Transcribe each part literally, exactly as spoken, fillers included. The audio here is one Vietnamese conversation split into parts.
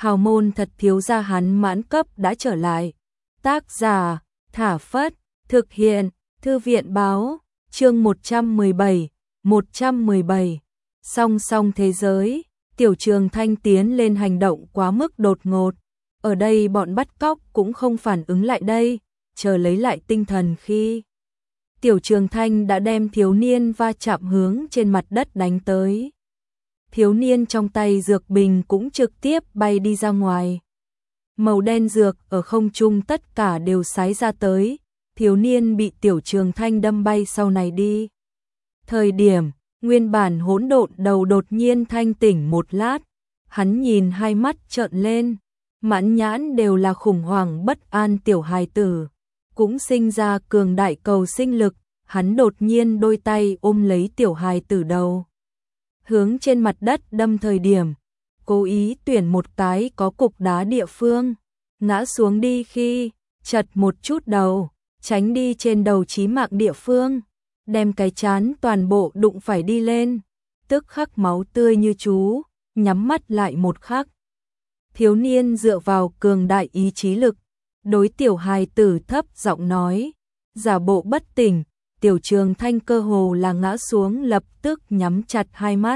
hào môn thật thiếu gia hắn mãn cấp đã trở lại. Tác giả, Thả Phất, thực hiện, Thư viện báo, chương một trăm mười bảy, một trăm mười bảy. Song song thế giới, Tiểu Trường Thanh tiến lên hành động quá mức đột ngột. Ở đây bọn bắt cóc cũng không phản ứng lại đây, chờ lấy lại tinh thần khi Tiểu Trường Thanh đã đem thiếu niên va chạm hướng trên mặt đất đánh tới. Thiếu niên trong tay dược bình cũng trực tiếp bay đi ra ngoài. Màu đen dược ở không trung tất cả đều sái ra tới, thiếu niên bị Tiểu Trường Thanh đâm bay sau này đi. Thời điểm, nguyên bản hỗn độn đầu đột nhiên thanh tỉnh một lát, hắn nhìn hai mắt trợn lên, mãn nhãn đều là khủng hoảng bất an tiểu hài tử, cũng sinh ra cường đại cầu sinh lực, hắn đột nhiên đôi tay ôm lấy tiểu hài tử đầu. Hướng trên mặt đất đâm thời điểm, cố ý tuyển một cái có cục đá địa phương, ngã xuống đi khi chật một chút đầu, tránh đi trên đầu chí mạng địa phương, đem cái chán toàn bộ đụng phải đi lên, tức khắc máu tươi như chú, nhắm mắt lại một khắc. Thiếu niên dựa vào cường đại ý chí lực, đối tiểu hài tử thấp giọng nói, giả bộ bất tỉnh. Tiểu Trường Thanh cơ hồ là ngã xuống lập tức nhắm chặt hai mắt.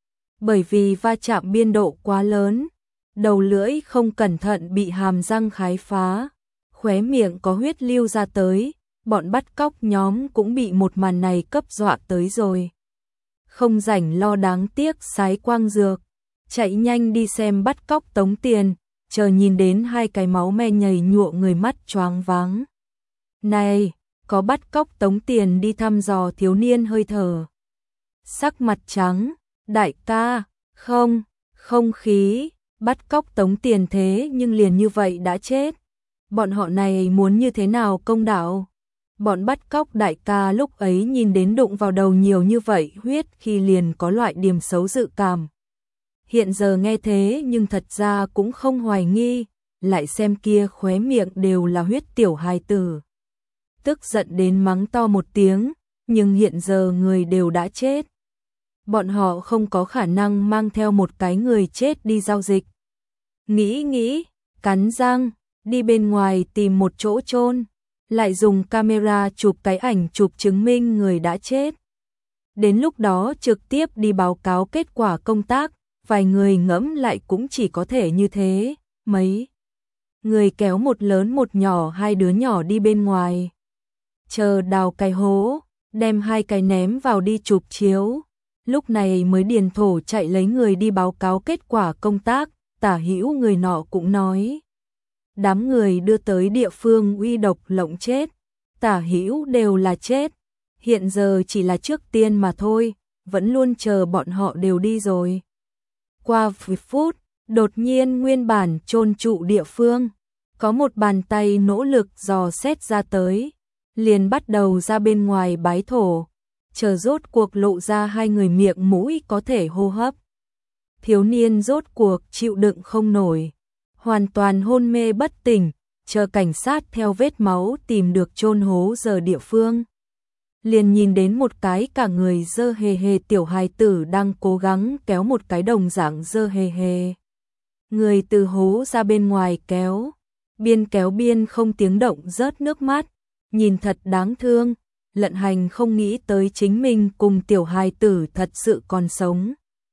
Bởi vì va chạm biên độ quá lớn, đầu lưỡi không cẩn thận bị hàm răng khái phá, khóe miệng có huyết lưu ra tới, bọn bắt cóc nhóm cũng bị một màn này cấp dọa tới rồi. Không rảnh lo đáng tiếc sái quang dược, chạy nhanh đi xem bắt cóc tống tiền, chờ nhìn đến hai cái máu me nhầy nhụa người mắt choáng váng. Này! Có bắt cóc tống tiền đi thăm dò thiếu niên hơi thở. Sắc mặt trắng, đại ca, không, không khí, bắt cóc tống tiền thế nhưng liền như vậy đã chết. Bọn họ này muốn như thế nào công đạo? Bọn bắt cóc đại ca lúc ấy nhìn đến đụng vào đầu nhiều như vậy huyết khi liền có loại điểm xấu dự cảm. Hiện giờ nghe thế nhưng thật ra cũng không hoài nghi, lại xem kia khóe miệng đều là huyết tiểu hài tử. Tức giận đến mắng to một tiếng, nhưng hiện giờ người đều đã chết. Bọn họ không có khả năng mang theo một cái người chết đi giao dịch. Nghĩ nghĩ, cắn răng, đi bên ngoài tìm một chỗ chôn, lại dùng camera chụp cái ảnh chụp chứng minh người đã chết. Đến lúc đó trực tiếp đi báo cáo kết quả công tác, vài người ngẫm lại cũng chỉ có thể như thế, mấy người kéo một lớn một nhỏ hai đứa nhỏ đi bên ngoài. Chờ đào cái hố, đem hai cái ném vào đi chụp chiếu, lúc này mới điền thổ chạy lấy người đi báo cáo kết quả công tác, Tả Hữu người nọ cũng nói. Đám người đưa tới địa phương uy độc lộng chết, Tả Hữu đều là chết, hiện giờ chỉ là trước tiên mà thôi, vẫn luôn chờ bọn họ đều đi rồi. Qua vài phút, đột nhiên nguyên bản chôn trụ địa phương, có một bàn tay nỗ lực dò xét ra tới. Liền bắt đầu ra bên ngoài bái thổ, chờ rốt cuộc lộ ra hai người miệng mũi có thể hô hấp. Thiếu niên rốt cuộc chịu đựng không nổi, hoàn toàn hôn mê bất tỉnh, chờ cảnh sát theo vết máu tìm được chôn hố giờ địa phương. Liền nhìn đến một cái cả người dơ hề hề tiểu hài tử đang cố gắng kéo một cái đồng dạng dơ hề hề. Người từ hố ra bên ngoài kéo, biên kéo biên không tiếng động rớt nước mắt. Nhìn thật đáng thương, Lận Hành không nghĩ tới chính mình cùng tiểu hài tử thật sự còn sống.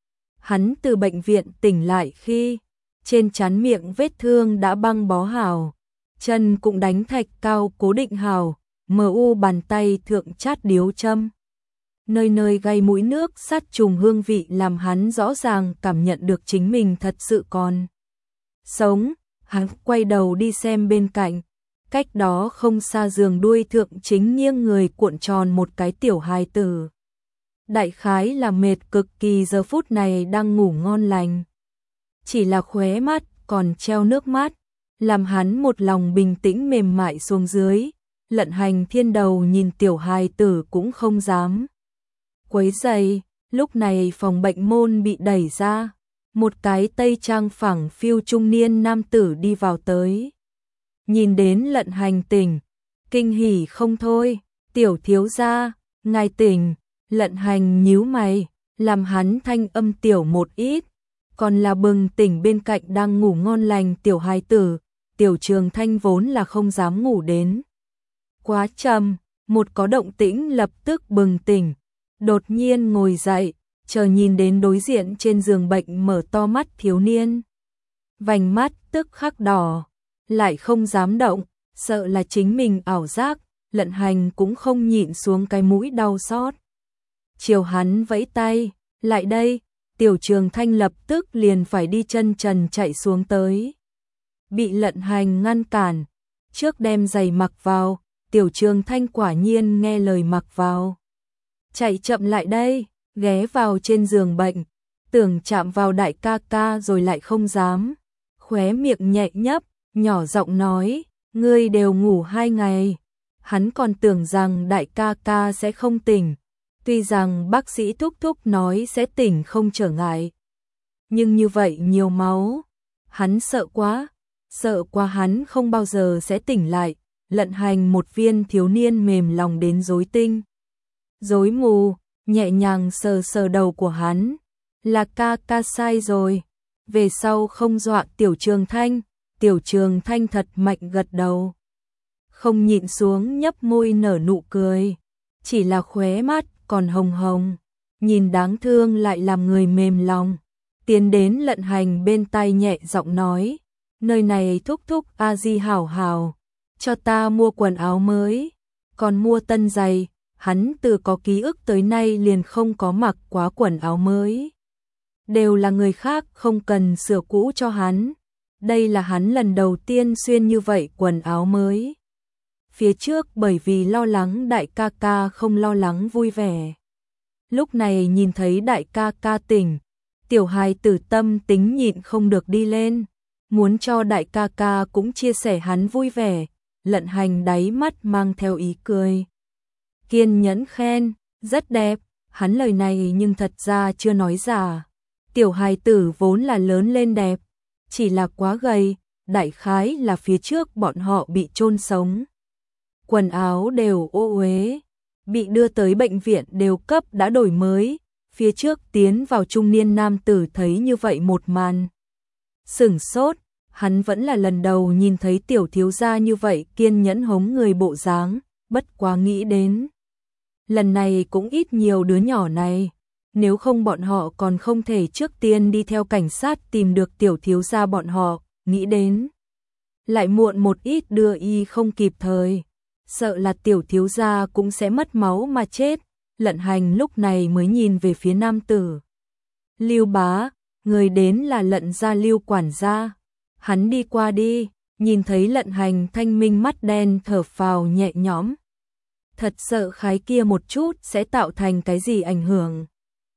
Hắn từ bệnh viện tỉnh lại khi trên trán miệng vết thương đã băng bó hào, chân cũng đánh thạch cao cố định hào, mờ u bàn tay thượng chát điếu châm. Nơi nơi gây mũi nước sát trùng hương vị làm hắn rõ ràng cảm nhận được chính mình thật sự còn sống. Hắn quay đầu đi xem bên cạnh. Cách đó không xa giường đuôi thượng chính nghiêng người cuộn tròn một cái tiểu hài tử. Đại khái là mệt cực kỳ giờ phút này đang ngủ ngon lành. Chỉ là khóe mắt còn treo nước mắt, làm hắn một lòng bình tĩnh mềm mại xuống dưới. Lận Hành thiên đầu nhìn tiểu hài tử cũng không dám quấy rầy. Lúc này phòng bệnh môn bị đẩy ra, một cái tây trang phẳng phiu trung niên nam tử đi vào tới. Nhìn đến Lận Hành tỉnh, kinh hỉ không thôi, tiểu thiếu gia, ngài tỉnh. Lận Hành nhíu mày, làm hắn thanh âm tiểu một ít, còn là bừng tỉnh bên cạnh đang ngủ ngon lành tiểu hài tử. Tiểu Trường Thanh vốn là không dám ngủ đến quá trầm, một có động tĩnh lập tức bừng tỉnh, đột nhiên ngồi dậy, chờ nhìn đến đối diện trên giường bệnh mở to mắt thiếu niên. Vành mắt tức khắc đỏ, lại không dám động, sợ là chính mình ảo giác, Lận Hành cũng không nhịn xuống cái mũi đau xót. Chiều hắn vẫy tay, lại đây, Tiểu Trường Thanh lập tức liền phải đi chân trần chạy xuống tới. Bị Lận Hành ngăn cản, trước đem giày mặc vào, Tiểu Trường Thanh quả nhiên nghe lời mặc vào. Chạy chậm lại đây, ghé vào trên giường bệnh, tưởng chạm vào đại ca ca rồi lại không dám. Khóe miệng nhẹ nhấp, nhỏ giọng nói, ngươi đều ngủ hai ngày. Hắn còn tưởng rằng đại ca ca sẽ không tỉnh, tuy rằng bác sĩ thúc thúc nói sẽ tỉnh không trở ngại. Nhưng như vậy nhiều máu, hắn sợ quá, sợ quá hắn không bao giờ sẽ tỉnh lại. Lận Hành một viên thiếu niên mềm lòng đến rối tinh rối mù, nhẹ nhàng sờ sờ đầu của hắn, là ca ca sai rồi, về sau không dọa Tiểu Trường Thanh. Tiểu Trường Thanh thật mạnh gật đầu, không nhịn xuống nhấp môi nở nụ cười, chỉ là khóe mắt còn hồng hồng, nhìn đáng thương lại làm người mềm lòng. Tiến đến Lận Hành bên tai nhẹ giọng nói, nơi này thúc thúc a di hảo hảo, cho ta mua quần áo mới, còn mua tân giày. Hắn từ có ký ức tới nay liền không có mặc quá quần áo mới, đều là người khác không cần sửa cũ cho hắn. Đây là hắn lần đầu tiên xuyên như vậy quần áo mới. Phía trước bởi vì lo lắng đại ca ca không lo lắng vui vẻ. Lúc này nhìn thấy đại ca ca tỉnh, tiểu hài tử tâm tính nhịn không được đi lên, muốn cho đại ca ca cũng chia sẻ hắn vui vẻ. Lận Hành đáy mắt mang theo ý cười, kiên nhẫn khen, rất đẹp. Hắn lời này nhưng thật ra chưa nói giả. Tiểu hài tử vốn là lớn lên đẹp, chỉ là quá gầy, đại khái là phía trước bọn họ bị chôn sống. Quần áo đều ô uế, bị đưa tới bệnh viện đều cấp đã đổi mới. Phía trước tiến vào trung niên nam tử thấy như vậy một màn, sửng sốt, hắn vẫn là lần đầu nhìn thấy tiểu thiếu gia như vậy kiên nhẫn hống người bộ dáng, bất quá nghĩ đến. Lần này cũng ít nhiều đứa nhỏ này, nếu không bọn họ còn không thể trước tiên đi theo cảnh sát tìm được tiểu thiếu gia bọn họ, nghĩ đến. Lại muộn một ít đưa y không kịp thời, sợ là tiểu thiếu gia cũng sẽ mất máu mà chết. Lận Hành lúc này mới nhìn về phía nam tử. Lưu bá, người đến là Lận gia Lưu quản gia. Hắn đi qua đi, nhìn thấy Lận Hành thanh minh mắt đen thở phào nhẹ nhõm. Thật sợ khái kia một chút sẽ tạo thành cái gì ảnh hưởng.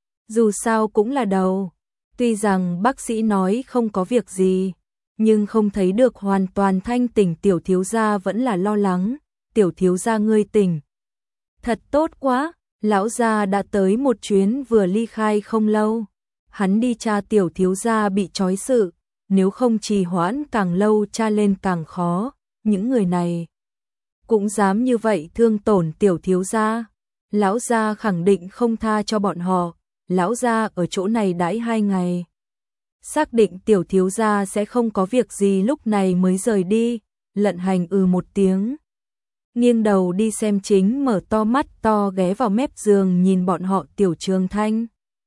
Dù sao cũng là đầu, tuy rằng bác sĩ nói không có việc gì, nhưng không thấy được hoàn toàn thanh tỉnh. Tiểu thiếu gia vẫn là lo lắng, tiểu thiếu gia ngươi tỉnh. Thật tốt quá, lão gia đã tới một chuyến vừa ly khai không lâu. Hắn đi tra tiểu thiếu gia bị trói sự, nếu không trì hoãn càng lâu tra lên càng khó. Những người này cũng dám như vậy thương tổn tiểu thiếu gia, lão gia khẳng định không tha cho bọn họ. Lão gia ở chỗ này đãi hai ngày, xác định tiểu thiếu gia sẽ không có việc gì lúc này mới rời đi. Lận Hành ừ một tiếng, nghiêng đầu đi xem chính mở to mắt to ghé vào mép giường nhìn bọn họ. Tiểu Trường Thanh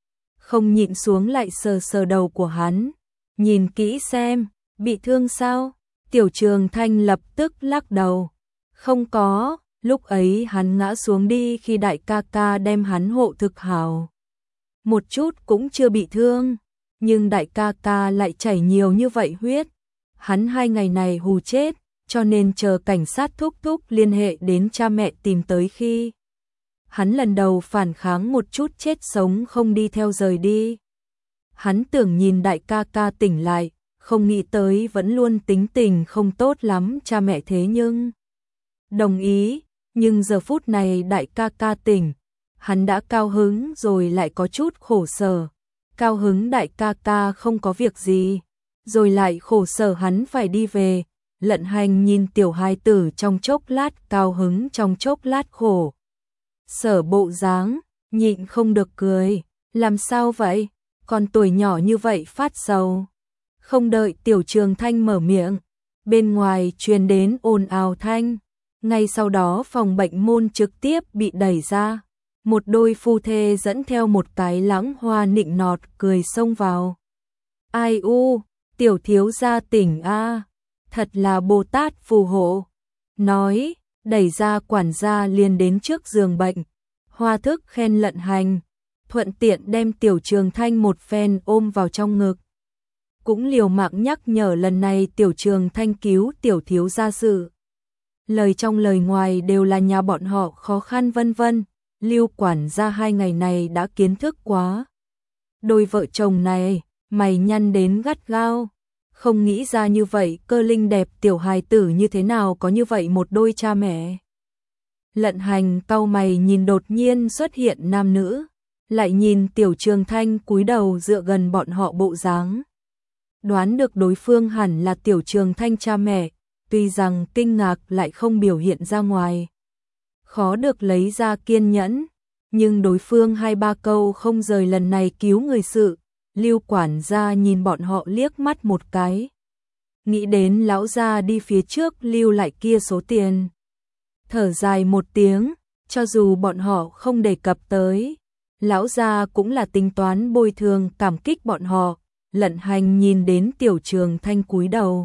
không nhịn xuống lại sờ sờ đầu của hắn, nhìn kỹ xem, bị thương sao? Tiểu Trường Thanh lập tức lắc đầu, không có, lúc ấy hắn ngã xuống đi khi đại ca ca đem hắn hộ thực hảo. Một chút cũng chưa bị thương, nhưng đại ca ca lại chảy nhiều như vậy huyết. Hắn hai ngày này hù chết, cho nên chờ cảnh sát thúc thúc liên hệ đến cha mẹ tìm tới khi. Hắn lần đầu phản kháng một chút chết sống không đi theo rời đi. Hắn tưởng nhìn đại ca ca tỉnh lại, không nghĩ tới vẫn luôn tính tình không tốt lắm cha mẹ thế nhưng. Đồng ý, nhưng giờ phút này đại ca ca tỉnh. Hắn đã cao hứng rồi lại có chút khổ sở. Cao hứng đại ca ca không có việc gì, rồi lại khổ sở hắn phải đi về. Lận Hành nhìn tiểu hài tử trong chốc lát cao hứng trong chốc lát khổ sở bộ dáng, nhịn không được cười. Làm sao vậy? còn tuổi nhỏ như vậy phát sầu. Không đợi Tiểu Trường Thanh mở miệng, bên ngoài truyền đến ồn ào thanh. Ngay sau đó phòng bệnh môn trực tiếp bị đẩy ra. Một đôi phu thê dẫn theo một cái lãng hoa nịnh nọt cười xông vào. Ai u, Tiểu thiếu gia tỉnh a, thật là Bồ Tát phù hộ. Nói, đẩy ra quản gia liền đến trước giường bệnh. Hoa thức khen Lận Hành, thuận tiện đem Tiểu Trường Thanh một phen ôm vào trong ngực. Cũng liều mạng nhắc nhở lần này Tiểu Trường Thanh cứu Tiểu thiếu gia sự. Lời trong lời ngoài đều là nhà bọn họ khó khăn vân vân. Lưu quản gia hai ngày này đã kiến thức quá. Đôi vợ chồng này, mày nhăn đến gắt gao. Không nghĩ ra như vậy cơ linh đẹp tiểu hài tử như thế nào có như vậy một đôi cha mẹ. Lận Hành cau mày nhìn đột nhiên xuất hiện nam nữ. Lại nhìn Tiểu Trường Thanh cúi đầu dựa gần bọn họ bộ dáng. Đoán được đối phương hẳn là Tiểu Trường Thanh cha mẹ. Tuy rằng kinh ngạc lại không biểu hiện ra ngoài. Khó được lấy ra kiên nhẫn, nhưng đối phương hai ba câu không rời lần này cứu người sự. Lưu quản gia nhìn bọn họ liếc mắt một cái. Nghĩ đến lão gia đi phía trước lưu lại kia số tiền. Thở dài một tiếng, cho dù bọn họ không đề cập tới. Lão gia cũng là tính toán bồi thường cảm kích bọn họ. Lận Hành nhìn đến Tiểu Trường Thanh cúi đầu.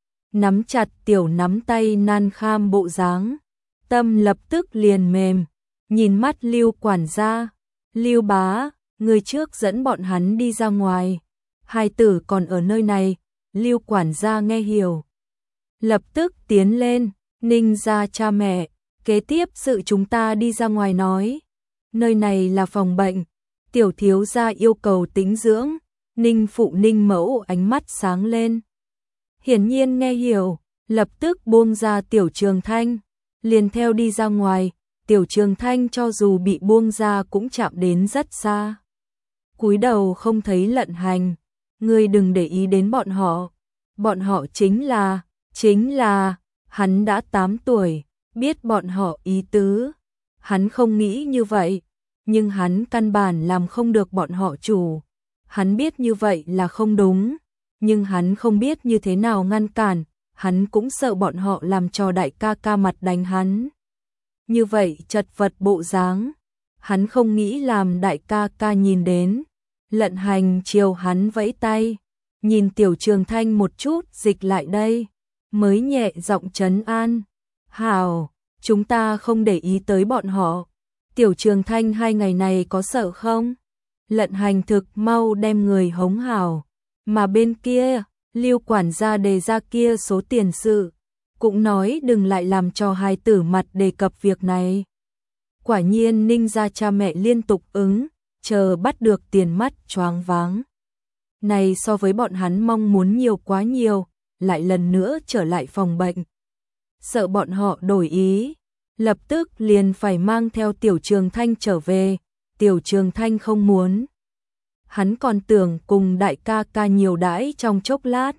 Nắm chặt tiểu nắm tay nan kham bộ dáng. Tâm lập tức liền mềm. Nhìn mắt Lưu quản gia. Lưu bá, người trước dẫn bọn hắn đi ra ngoài. Hai tử còn ở nơi này. Lưu quản gia nghe hiểu. Lập tức tiến lên. Ninh gia cha mẹ. Kế tiếp sự chúng ta đi ra ngoài nói. Nơi này là phòng bệnh. Tiểu thiếu gia yêu cầu tĩnh dưỡng. Ninh phụ Ninh mẫu ánh mắt sáng lên. Hiển nhiên nghe hiểu. Lập tức buông ra Tiểu Trường Thanh. Liền theo đi ra ngoài. Tiểu Trường Thanh cho dù bị buông ra cũng chạm đến rất xa. Cúi đầu không thấy Lận Hành. Ngươi đừng để ý đến bọn họ. Bọn họ chính là, chính là, hắn đã tám tuổi, biết bọn họ ý tứ. Hắn không nghĩ như vậy, nhưng hắn căn bản làm không được bọn họ chủ. Hắn biết như vậy là không đúng, nhưng hắn không biết như thế nào ngăn cản. Hắn cũng sợ bọn họ làm cho đại ca ca mặt đánh hắn. Như vậy chật vật bộ dáng, hắn không nghĩ làm đại ca ca nhìn đến. Lận Hành chiều hắn vẫy tay, nhìn Tiểu Trường Thanh một chút dịch lại đây, mới nhẹ giọng trấn an. Hảo, chúng ta không để ý tới bọn họ. Tiểu Trường Thanh hai ngày này có sợ không? Lận Hành thực mau đem người hống hảo. Mà bên kia, Lưu quản gia đề ra kia số tiền sự, cũng nói đừng lại làm cho hai tử mặt đề cập việc này. Quả nhiên Ninh gia cha mẹ liên tục ứng, chờ bắt được tiền mắt choáng váng. Này so với bọn hắn mong muốn nhiều quá nhiều, lại lần nữa trở lại phòng bệnh. Sợ bọn họ đổi ý, lập tức liền phải mang theo Tiểu Trường Thanh trở về. Tiểu Trường Thanh không muốn. Hắn còn tưởng cùng đại ca ca nhiều đãi trong chốc lát,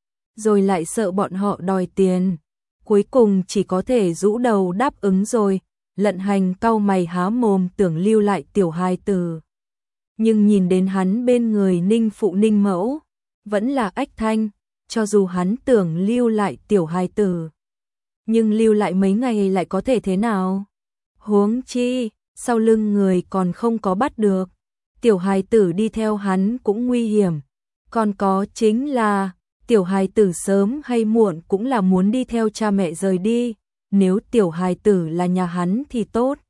rồi lại sợ bọn họ đòi tiền. Cuối cùng chỉ có thể rũ đầu đáp ứng rồi. Lận Hành cau mày há mồm tưởng lưu lại tiểu hài tử. Nhưng nhìn đến hắn bên người Ninh phụ Ninh mẫu, vẫn là ách thanh, cho dù hắn tưởng lưu lại tiểu hài tử. Nhưng lưu lại mấy ngày lại có thể thế nào? Huống chi, sau lưng người còn không có bắt được. Tiểu hài tử đi theo hắn cũng nguy hiểm. Còn có chính là, tiểu hài tử sớm hay muộn cũng là muốn đi theo cha mẹ rời đi. Nếu tiểu hài tử là nhà hắn thì tốt.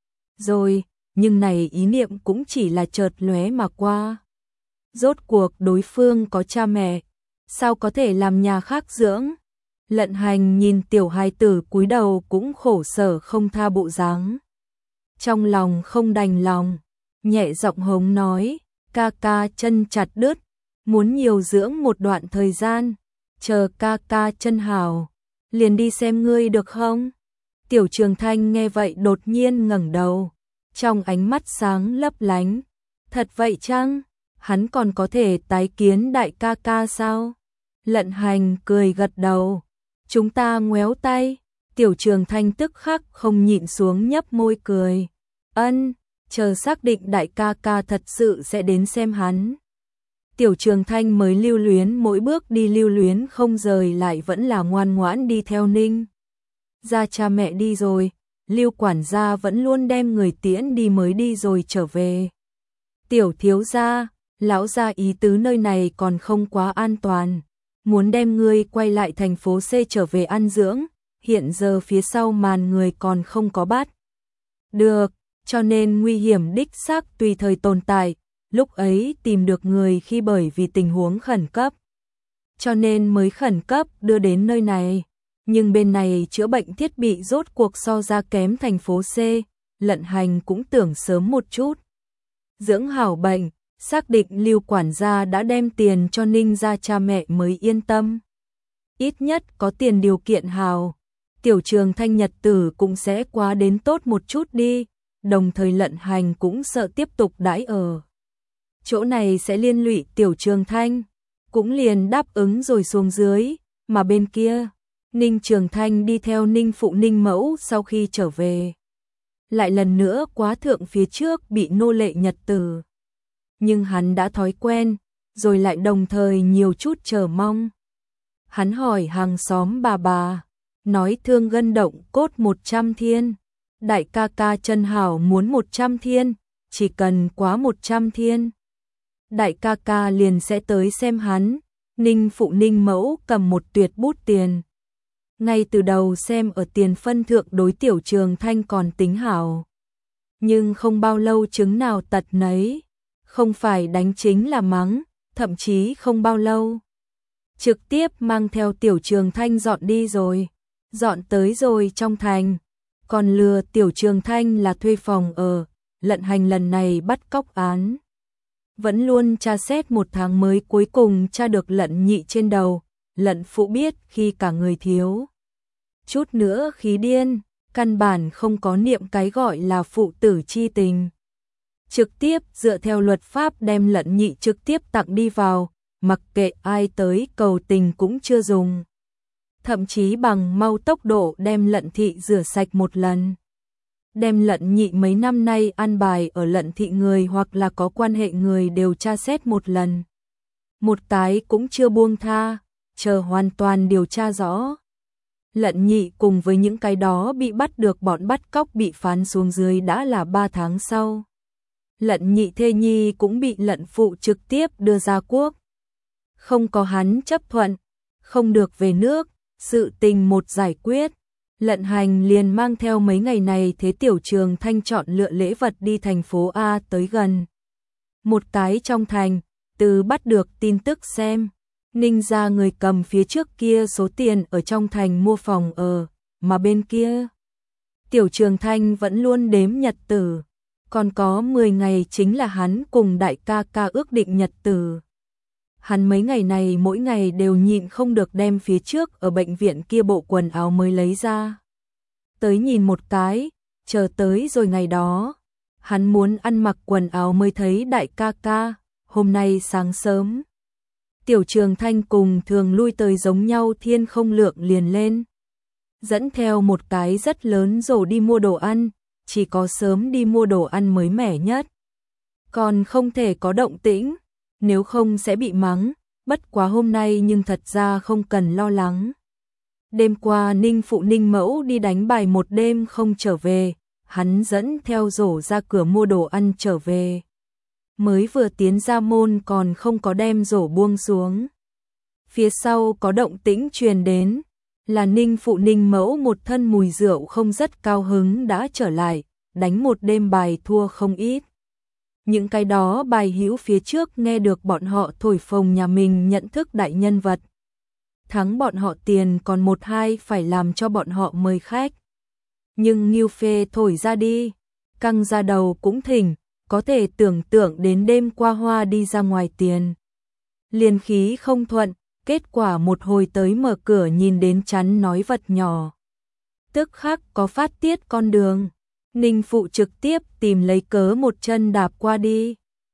Rồi, nhưng này ý niệm cũng chỉ là chợt lóe mà qua. Rốt cuộc đối phương có cha mẹ, sao có thể làm nhà khác dưỡng? Lận Hành nhìn tiểu hài tử cúi đầu cũng khổ sở không tha bộ dáng. Trong lòng không đành lòng, nhẹ giọng hống nói, ca ca chân chặt đứt, muốn nhiều dưỡng một đoạn thời gian, chờ ca ca chân hào, liền đi xem ngươi được không? Tiểu Trường Thanh nghe vậy đột nhiên ngẩng đầu, trong ánh mắt sáng lấp lánh. Thật vậy chăng? Hắn còn có thể tái kiến đại ca ca sao? Lận Hành cười gật đầu. Chúng ta ngoéo tay. Tiểu Trường Thanh tức khắc không nhịn xuống nhấp môi cười. Ân, chờ xác định đại ca ca thật sự sẽ đến xem hắn. Tiểu Trường Thanh mới lưu luyến, mỗi bước đi lưu luyến không rời, lại vẫn là ngoan ngoãn đi theo Ninh gia. Cha mẹ đi rồi, Lưu quản gia vẫn luôn đem người tiễn đi mới đi rồi trở về. Tiểu thiếu gia, lão gia ý tứ nơi này còn không quá an toàn, muốn đem ngươi quay lại thành phố C trở về an dưỡng, hiện giờ phía sau màn người còn không có bắt được, cho nên nguy hiểm đích xác tùy thời tồn tại, lúc ấy tìm được người khi bởi vì tình huống khẩn cấp, cho nên mới khẩn cấp đưa đến nơi này, nhưng bên này chữa bệnh thiết bị rốt cuộc so ra kém thành phố C, Lận Hành cũng tưởng sớm một chút dưỡng hảo bệnh, xác định Lưu quản gia đã đem tiền cho Ninh gia cha mẹ mới yên tâm. Ít nhất có tiền điều kiện hào, Tiểu Trường Thanh nhật tử cũng sẽ quá đến tốt một chút đi, đồng thời Lận Hành cũng sợ tiếp tục đãi ở chỗ này sẽ liên lụy Tiểu Trường Thanh, cũng liền đáp ứng rồi xuống dưới, mà bên kia, Ninh Trường Thanh đi theo Ninh phụ Ninh mẫu sau khi trở về. Lại lần nữa quá thượng phía trước bị nô lệ nhật tử. Nhưng hắn đã thói quen, rồi lại đồng thời nhiều chút chờ mong. Hắn hỏi hàng xóm bà bà, nói thương gân động cốt một trăm thiên. Đại ca ca Trần Hảo muốn một trăm thiên, chỉ cần quá một trăm thiên. Đại ca ca liền sẽ tới xem hắn, Ninh phụ Ninh mẫu cầm một tuyệt bút tiền. Ngay từ đầu xem ở tiền phân thượng đối Tiểu Trường Thanh còn tính hảo. Nhưng không bao lâu chứng nào tật nấy, không phải đánh chính là mắng, thậm chí không bao lâu. Trực tiếp mang theo Tiểu Trường Thanh dọn đi rồi, dọn tới rồi trong thành, còn lừa Tiểu Trường Thanh là thuê phòng ở, Lận Hành lần này bắt cóc án. Vẫn luôn tra xét một tháng mới cuối cùng tra được Lận Nhị trên đầu, Lận phụ biết khi cả người thiếu chút nữa khí điên, căn bản không có niệm cái gọi là phụ tử chi tình. Trực tiếp dựa theo luật pháp đem Lận Nhị trực tiếp tặng đi vào, mặc kệ ai tới cầu tình cũng chưa dùng. Thậm chí bằng mau tốc độ đem Lận Thị rửa sạch một lần. Đem Lận Nhị mấy năm nay ăn bài ở Lận Thị người hoặc là có quan hệ người đều tra xét một lần. Một cái cũng chưa buông tha, chờ hoàn toàn điều tra rõ. Lận Nhị cùng với những cái đó bị bắt được bọn bắt cóc bị phán xuống dưới đã là ba tháng sau. Lận Nhị thê nhi cũng bị Lận phụ trực tiếp đưa ra quốc. Không có hắn chấp thuận, không được về nước, sự tình một giải quyết. Lận Hành liền mang theo mấy ngày này thế Tiểu Trường Thanh chọn lựa lễ vật đi thành phố A tới gần. Một cái trong thành, từ bắt được tin tức xem. Ninh gia người cầm phía trước kia số tiền ở trong thành mua phòng ở, mà bên kia Tiểu Trường Thanh vẫn luôn đếm nhật tử, còn có mười ngày chính là hắn cùng đại ca ca ước định nhật tử. Hắn mấy ngày này mỗi ngày đều nhịn không được đem phía trước ở bệnh viện kia bộ quần áo mới lấy ra. Tới nhìn một cái, chờ tới rồi ngày đó, hắn muốn ăn mặc quần áo mới thấy đại ca ca, hôm nay sáng sớm. Tiểu Trường Thanh cùng thường lui tới giống nhau thiên không lượng liền lên. Dẫn theo một cái rất lớn rổ đi mua đồ ăn, chỉ có sớm đi mua đồ ăn mới mẻ nhất. Còn không thể có động tĩnh, nếu không sẽ bị mắng, bất quá hôm nay nhưng thật ra không cần lo lắng. Đêm qua Ninh phụ Ninh mẫu đi đánh bài một đêm không trở về, hắn dẫn theo rổ ra cửa mua đồ ăn trở về. Mới vừa tiến ra môn còn không có đem rổ buông xuống. Phía sau có động tĩnh truyền đến, là Ninh phụ Ninh mẫu một thân mùi rượu không rất cao hứng đã trở lại, đánh một đêm bài thua không ít. Những cái đó bài hữu phía trước nghe được bọn họ thổi phồng nhà mình nhận thức đại nhân vật. Thắng bọn họ tiền còn một hai phải làm cho bọn họ mời khách. Nhưng Nghiêu Phê thổi ra đi, căng ra đầu cũng thỉnh, có thể tưởng tượng đến đêm qua hoa đi ra ngoài tiền. Liên khí không thuận, kết quả một hồi tới mở cửa nhìn đến chắn nói vật nhỏ. Tức khắc có phát tiết con đường. Ninh phụ trực tiếp tìm lấy cớ một chân đạp qua đi.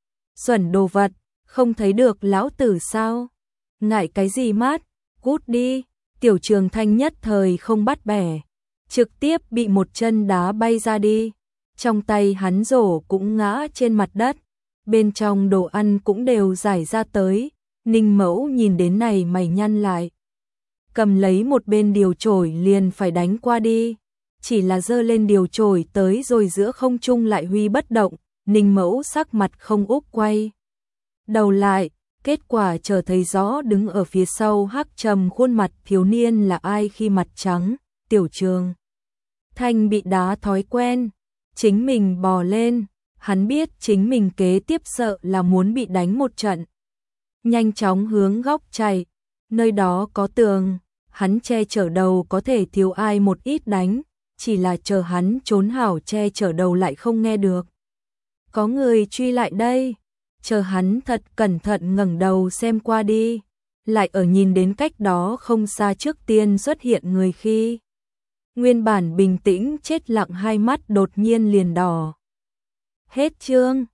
Xuẩn đồ vật, không thấy được lão tử sao? Ngại cái gì mát, cút đi. Tiểu Trường Thanh nhất thời không bắt bẻ, trực tiếp bị một chân đá bay ra đi. Trong tay hắn rổ cũng ngã trên mặt đất, bên trong đồ ăn cũng đều giải ra tới. Ninh Mẫu nhìn đến này mày nhăn lại, cầm lấy một bên điều chổi liền phải đánh qua đi, chỉ là giơ lên điều chổi tới rồi giữa không trung lại huy bất động. Ninh Mẫu sắc mặt không úp quay đầu lại, kết quả chờ thấy rõ đứng ở phía sau hắc trầm khuôn mặt thiếu niên là ai khi mặt trắng. Tiểu Trường Thanh bị đá thói quen, chính mình bò lên, hắn biết chính mình kế tiếp sợ là muốn bị đánh một trận. Nhanh chóng hướng góc chạy, nơi đó có tường, hắn che chở đầu có thể thiếu ai một ít đánh, chỉ là chờ hắn trốn hảo che chở đầu lại không nghe được. Có người truy lại đây, chờ hắn thật cẩn thận ngẩng đầu xem qua đi, lại ở nhìn đến cách đó không xa trước tiên xuất hiện người khi. Nguyên bản bình tĩnh chết lặng hai mắt đột nhiên liền đỏ. Hết chương.